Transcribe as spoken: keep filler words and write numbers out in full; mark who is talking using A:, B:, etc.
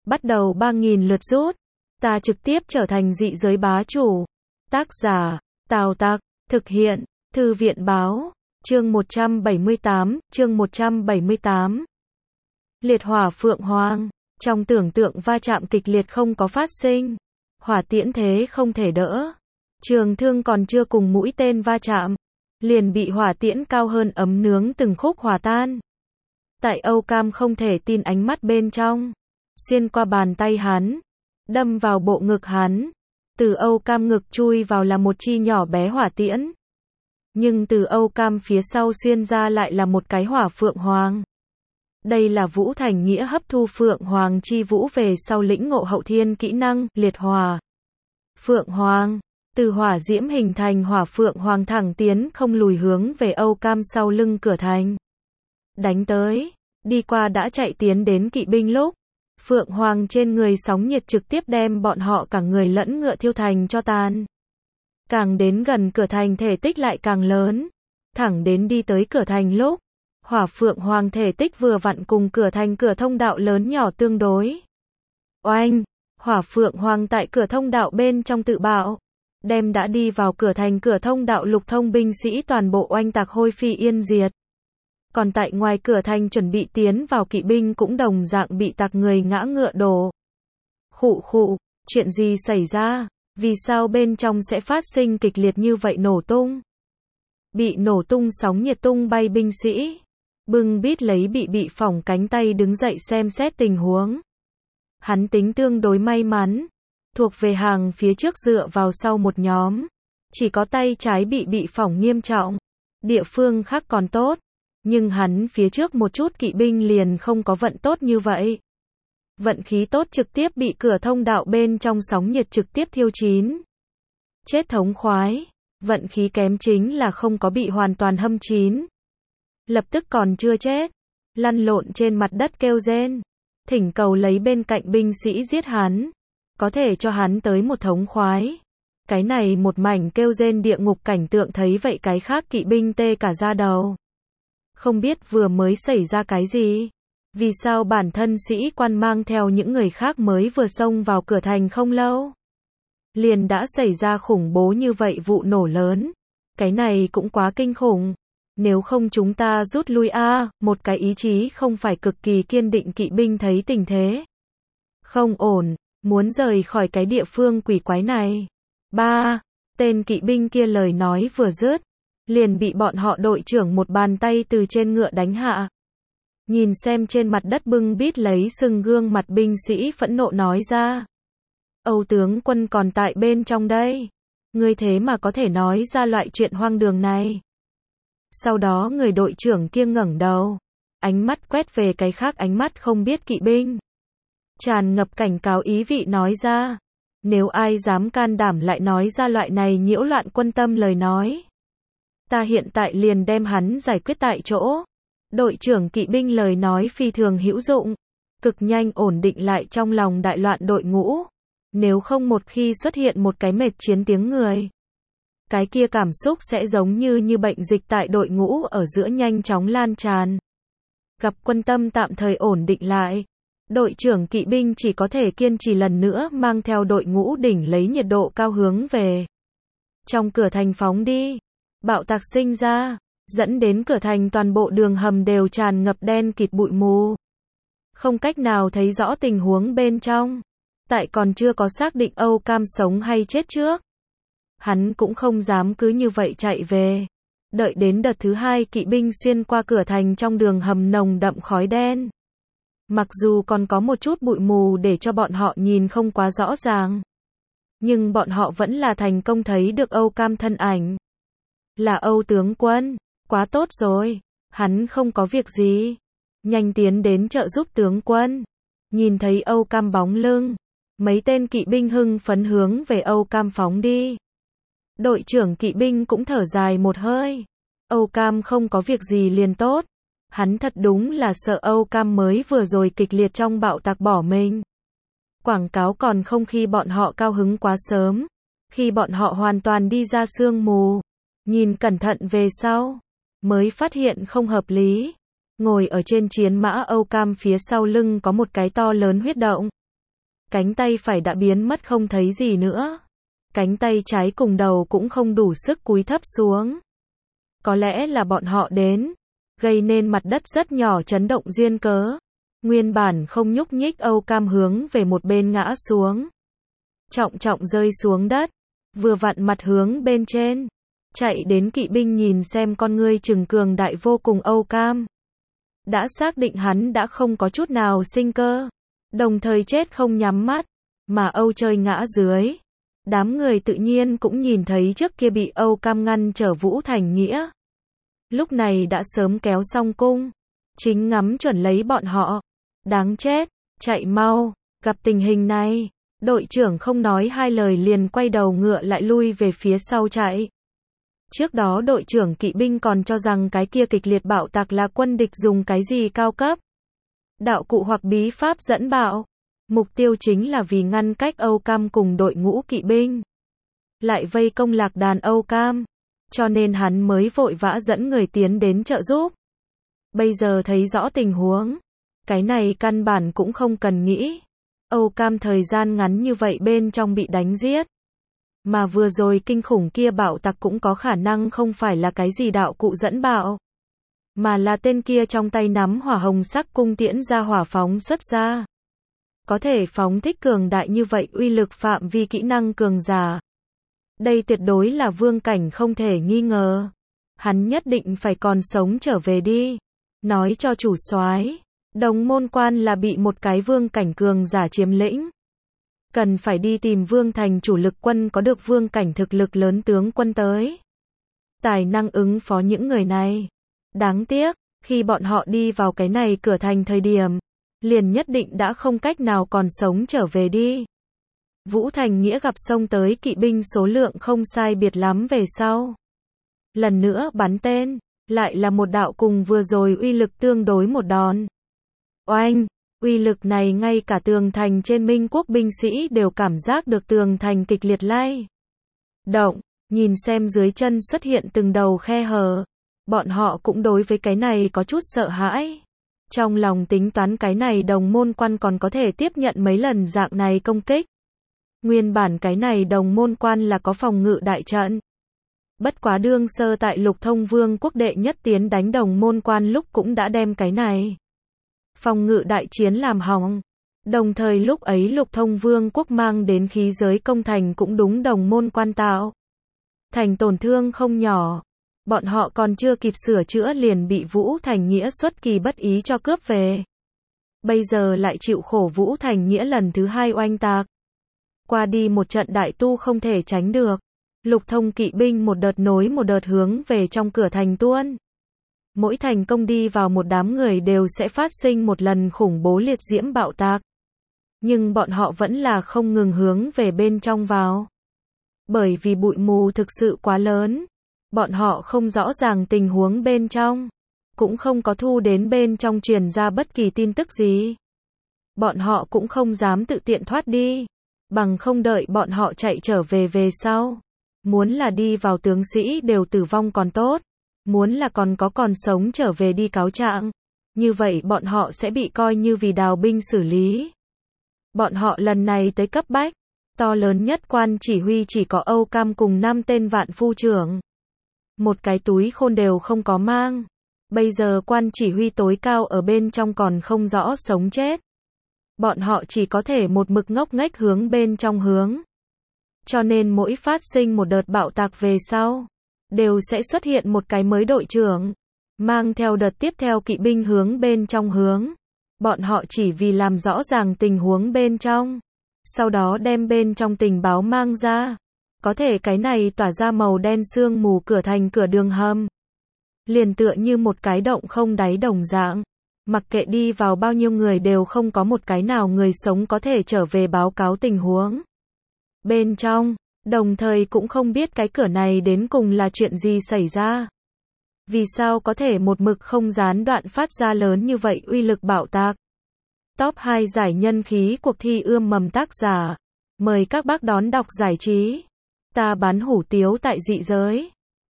A: bắt đầu ba nghìn lượt rút. Ta trực tiếp trở thành dị giới bá chủ. Tác giả, Tào Tặc, thực hiện, Thư viện báo, chương một trăm bảy mươi tám, chương một trăm bảy mươi tám. Liệt hỏa phượng hoàng, trong tưởng tượng va chạm kịch liệt không có phát sinh. Hỏa tiễn thế không thể đỡ. Trường thương còn chưa cùng mũi tên va chạm, liền bị hỏa tiễn cao hơn ấm nướng từng khúc hòa tan. Tại Âu Cam không thể tin ánh mắt bên trong, xuyên qua bàn tay hắn, đâm vào bộ ngực hắn. Từ Âu Cam ngực chui vào là một chi nhỏ bé hỏa tiễn. Nhưng từ Âu Cam phía sau xuyên ra lại là một cái hỏa phượng hoàng. Đây là Vũ Thành Nghĩa hấp thu phượng hoàng chi vũ về sau lĩnh ngộ hậu thiên kỹ năng, liệt hỏa. Phượng hoàng, từ hỏa diễm hình thành hỏa phượng hoàng thẳng tiến không lùi hướng về Âu Cam sau lưng cửa thành. Đánh tới, đi qua đã chạy tiến đến kỵ binh lúc. Phượng hoàng trên người sóng nhiệt trực tiếp đem bọn họ cả người lẫn ngựa thiêu thành cho tàn. Càng đến gần cửa thành thể tích lại càng lớn. Thẳng đến đi tới cửa thành lúc. Hỏa phượng hoàng thể tích vừa vặn cùng cửa thành cửa thông đạo lớn nhỏ tương đối. Oanh! Hỏa phượng hoàng tại cửa thông đạo bên trong tự bạo. Đem đã đi vào cửa thành cửa thông đạo lục thông binh sĩ toàn bộ oanh tạc hôi phi yên diệt. Còn tại ngoài cửa thành chuẩn bị tiến vào kỵ binh cũng đồng dạng bị tạc người ngã ngựa đổ. Khụ khụ, chuyện gì xảy ra? Vì sao bên trong sẽ phát sinh kịch liệt như vậy nổ tung? Bị nổ tung sóng nhiệt tung bay binh sĩ. Bưng bít lấy bị bị phỏng cánh tay đứng dậy xem xét tình huống. Hắn tính tương đối may mắn. Thuộc về hàng phía trước dựa vào sau một nhóm. Chỉ có tay trái bị bị phỏng nghiêm trọng. Địa phương khác còn tốt. Nhưng hắn phía trước một chút kỵ binh liền không có vận tốt như vậy. Vận khí tốt trực tiếp bị cửa thông đạo bên trong sóng nhiệt trực tiếp thiêu chín. Chết thống khoái. Vận khí kém chính là không có bị hoàn toàn hâm chín. Lập tức còn chưa chết. Lăn lộn trên mặt đất kêu rên. Thỉnh cầu lấy bên cạnh binh sĩ giết hắn. Có thể cho hắn tới một thống khoái. Cái này một mảnh kêu rên địa ngục cảnh tượng thấy vậy cái khác kỵ binh tê cả da đầu. Không biết vừa mới xảy ra cái gì. Vì sao bản thân sĩ quan mang theo những người khác mới vừa xông vào cửa thành không lâu. Liền đã xảy ra khủng bố như vậy vụ nổ lớn. Cái này cũng quá kinh khủng. Nếu không chúng ta rút lui a à, một cái ý chí không phải cực kỳ kiên định kỵ binh thấy tình thế. Không ổn, muốn rời khỏi cái địa phương quỷ quái này. Ba, tên kỵ binh kia lời nói vừa dứt. Liền bị bọn họ đội trưởng một bàn tay từ trên ngựa đánh hạ. Nhìn xem trên mặt đất bưng bít lấy sưng gương mặt binh sĩ phẫn nộ nói ra. Âu tướng quân còn tại bên trong đây. Ngươi thế mà có thể nói ra loại chuyện hoang đường này. Sau đó người đội trưởng kia ngẩng đầu. Ánh mắt quét về cái khác ánh mắt không biết kỵ binh. Tràn ngập cảnh cáo ý vị nói ra. Nếu ai dám can đảm lại nói ra loại này nhiễu loạn quân tâm lời nói. Ta hiện tại liền đem hắn giải quyết tại chỗ. Đội trưởng kỵ binh lời nói phi thường hữu dụng. Cực nhanh ổn định lại trong lòng đại loạn đội ngũ. Nếu không một khi xuất hiện một cái mệt chiến tiếng người. Cái kia cảm xúc sẽ giống như như bệnh dịch tại đội ngũ ở giữa nhanh chóng lan tràn. Gặp quân tâm tạm thời ổn định lại. Đội trưởng kỵ binh chỉ có thể kiên trì lần nữa mang theo đội ngũ đỉnh lấy nhiệt độ cao hướng về. Trong cửa thành phóng đi. Bạo tạc sinh ra, dẫn đến cửa thành toàn bộ đường hầm đều tràn ngập đen kịt bụi mù. Không cách nào thấy rõ tình huống bên trong. Tại còn chưa có xác định Âu Cam sống hay chết trước. Hắn cũng không dám cứ như vậy chạy về. Đợi đến đợt thứ hai kỵ binh xuyên qua cửa thành trong đường hầm nồng đậm khói đen. Mặc dù còn có một chút bụi mù để cho bọn họ nhìn không quá rõ ràng. Nhưng bọn họ vẫn là thành công thấy được Âu Cam thân ảnh. Là Âu tướng quân, quá tốt rồi, hắn không có việc gì. Nhanh tiến đến trợ giúp tướng quân. Nhìn thấy Âu Cam bóng lưng, mấy tên kỵ binh hưng phấn hướng về Âu Cam phóng đi. Đội trưởng kỵ binh cũng thở dài một hơi. Âu Cam không có việc gì liền tốt. Hắn thật đúng là sợ Âu Cam mới vừa rồi kịch liệt trong bạo tạc bỏ mình. Quảng cáo còn không khi bọn họ cao hứng quá sớm. Khi bọn họ hoàn toàn đi ra sương mù. Nhìn cẩn thận về sau. Mới phát hiện không hợp lý. Ngồi ở trên chiến mã Âu Cam phía sau lưng có một cái to lớn huyết động. Cánh tay phải đã biến mất không thấy gì nữa. Cánh tay trái cùng đầu cũng không đủ sức cúi thấp xuống. Có lẽ là bọn họ đến, gây nên mặt đất rất nhỏ chấn động duyên cớ. Nguyên bản không nhúc nhích Âu Cam hướng về một bên ngã xuống. Trọng trọng rơi xuống đất, vừa vặn mặt hướng bên trên. Chạy đến kỵ binh nhìn xem con ngươi trừng cường đại vô cùng Âu Cam. Đã xác định hắn đã không có chút nào sinh cơ. Đồng thời chết không nhắm mắt, mà Âu Chơi ngã dưới. Đám người tự nhiên cũng nhìn thấy trước kia bị Âu Cam ngăn trở Vũ Thành Nghĩa. Lúc này đã sớm kéo xong cung, chính ngắm chuẩn lấy bọn họ. Đáng chết, chạy mau, gặp tình hình này, đội trưởng không nói hai lời liền quay đầu ngựa lại lui về phía sau chạy. Trước đó đội trưởng kỵ binh còn cho rằng cái kia kịch liệt bạo tạc là quân địch dùng cái gì cao cấp. Đạo cụ hoặc bí pháp dẫn bạo. Mục tiêu chính là vì ngăn cách Âu Cam cùng đội ngũ kỵ binh. Lại vây công lạc đàn Âu Cam. Cho nên hắn mới vội vã dẫn người tiến đến trợ giúp. Bây giờ thấy rõ tình huống. Cái này căn bản cũng không cần nghĩ. Âu Cam thời gian ngắn như vậy bên trong bị đánh giết. Mà vừa rồi kinh khủng kia bạo tạc cũng có khả năng không phải là cái gì đạo cụ dẫn bạo. Mà là tên kia trong tay nắm hỏa hồng sắc cung tiễn ra hỏa phóng xuất ra. Có thể phóng thích cường đại như vậy uy lực phạm vi kỹ năng cường giả. Đây tuyệt đối là vương cảnh không thể nghi ngờ. Hắn nhất định phải còn sống trở về đi. Nói cho chủ soái, Đồng Môn Quan là bị một cái vương cảnh cường giả chiếm lĩnh. Cần phải đi tìm vương thành chủ lực quân có được vương cảnh thực lực lớn tướng quân tới. Tài năng ứng phó những người này. Đáng tiếc, khi bọn họ đi vào cái này cửa thành thời điểm, liền nhất định đã không cách nào còn sống trở về đi. Vũ Thành Nghĩa gặp xông tới kỵ binh số lượng không sai biệt lắm về sau. Lần nữa bắn tên, lại là một đạo cùng vừa rồi uy lực tương đối một đòn. Oanh, uy lực này ngay cả tường thành trên Minh Quốc binh sĩ đều cảm giác được tường thành kịch liệt lay động, nhìn xem dưới chân xuất hiện từng đầu khe hở. Bọn họ cũng đối với cái này có chút sợ hãi. Trong lòng tính toán cái này Đồng Môn Quan còn có thể tiếp nhận mấy lần dạng này công kích. Nguyên bản cái này Đồng Môn Quan là có phòng ngự đại trận. Bất quá đương sơ tại Lục Thông Vương quốc đệ nhất tiến đánh Đồng Môn Quan lúc cũng đã đem cái này phòng ngự đại chiến làm hỏng. Đồng thời lúc ấy Lục Thông Vương quốc mang đến khí giới công thành cũng đúng Đồng Môn Quan tạo thành tổn thương không nhỏ. Bọn họ còn chưa kịp sửa chữa liền bị Vũ Thành Nghĩa xuất kỳ bất ý cho cướp về. Bây giờ lại chịu khổ Vũ Thành Nghĩa lần thứ hai oanh tạc. Qua đi một trận đại tu không thể tránh được. Lục Thông kỵ binh một đợt nối một đợt hướng về trong cửa thành tuôn. Mỗi thành công đi vào một đám người đều sẽ phát sinh một lần khủng bố liệt diễm bạo tạc. Nhưng bọn họ vẫn là không ngừng hướng về bên trong vào. Bởi vì bụi mù thực sự quá lớn. Bọn họ không rõ ràng tình huống bên trong. Cũng không có thu đến bên trong truyền ra bất kỳ tin tức gì. Bọn họ cũng không dám tự tiện thoát đi. Bằng không đợi bọn họ chạy trở về về sau. Muốn là đi vào tướng sĩ đều tử vong còn tốt. Muốn là còn có còn sống trở về đi cáo trạng. Như vậy bọn họ sẽ bị coi như vì đào binh xử lý. Bọn họ lần này tới cấp bách. To lớn nhất quan chỉ huy chỉ có Âu Cam cùng năm tên vạn phu trưởng. Một cái túi khôn đều không có mang. Bây giờ quan chỉ huy tối cao ở bên trong còn không rõ sống chết. Bọn họ chỉ có thể một mực ngốc nghếch hướng bên trong hướng. Cho nên mỗi phát sinh một đợt bạo tạc về sau, đều sẽ xuất hiện một cái mới đội trưởng. Mang theo đợt tiếp theo kỵ binh hướng bên trong hướng. Bọn họ chỉ vì làm rõ ràng tình huống bên trong. Sau đó đem bên trong tình báo mang ra. Có thể cái này tỏa ra màu đen sương mù cửa thành cửa đường hầm. Liền tựa như một cái động không đáy đồng dạng. Mặc kệ đi vào bao nhiêu người đều không có một cái nào người sống có thể trở về báo cáo tình huống. Bên trong, đồng thời cũng không biết cái cửa này đến cùng là chuyện gì xảy ra. Vì sao có thể một mực không gián đoạn phát ra lớn như vậy uy lực bạo tạc. Top hai giải nhân khí cuộc thi ươm mầm tác giả. Mời các bác đón đọc giải trí. Ta bán hủ tiếu tại dị giới.